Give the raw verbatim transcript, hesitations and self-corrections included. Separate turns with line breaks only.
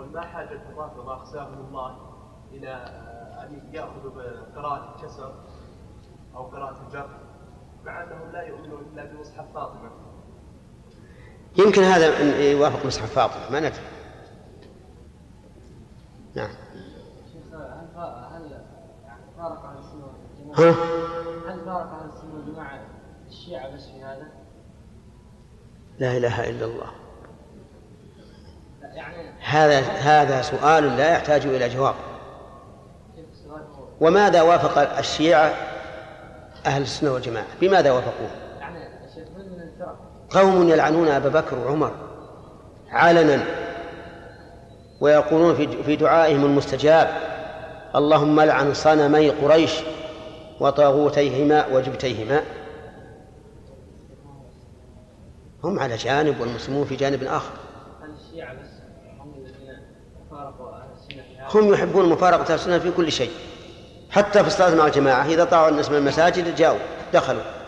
ما حاجة الرافضة أخزاهم الله إلى أن يأخذوا بقراءة الكسر أو قراءة الجر مع أنهم لا يؤمنون إلا بمصحف فاطمة؟
يمكن هذا يوافق مصحف فاطمة، ما ندري. نعم.
شيخ هل هل فارق عن السنة والجماعة؟ هل فارق عن السنة والجماعة الشيعة بس في هذا؟
لا إله إلا الله.
يعني
هذا هذا سؤال لا يحتاج إلى جواب. وماذا وافق الشيعة أهل السنة والجماعة؟ بماذا وافقوه؟
يعني الشيخ من الفرق
قوم يلعنون أبا بكر وعمر علنا ويقولون في دعائهم المستجاب: اللهم لعن صنمي قريش وطاغوتيهما وجبتيهما. هم على جانب والمسلمون في جانب آخر.
الشيعة بس هم الذين فارقوا أهل السنة في هذا؟
هم يحبون مفارقة السنة في كل شيء، حتى في الصلاة مع الجماعة إذا طاعوا الناس من المساجد جاءوا دخلوا.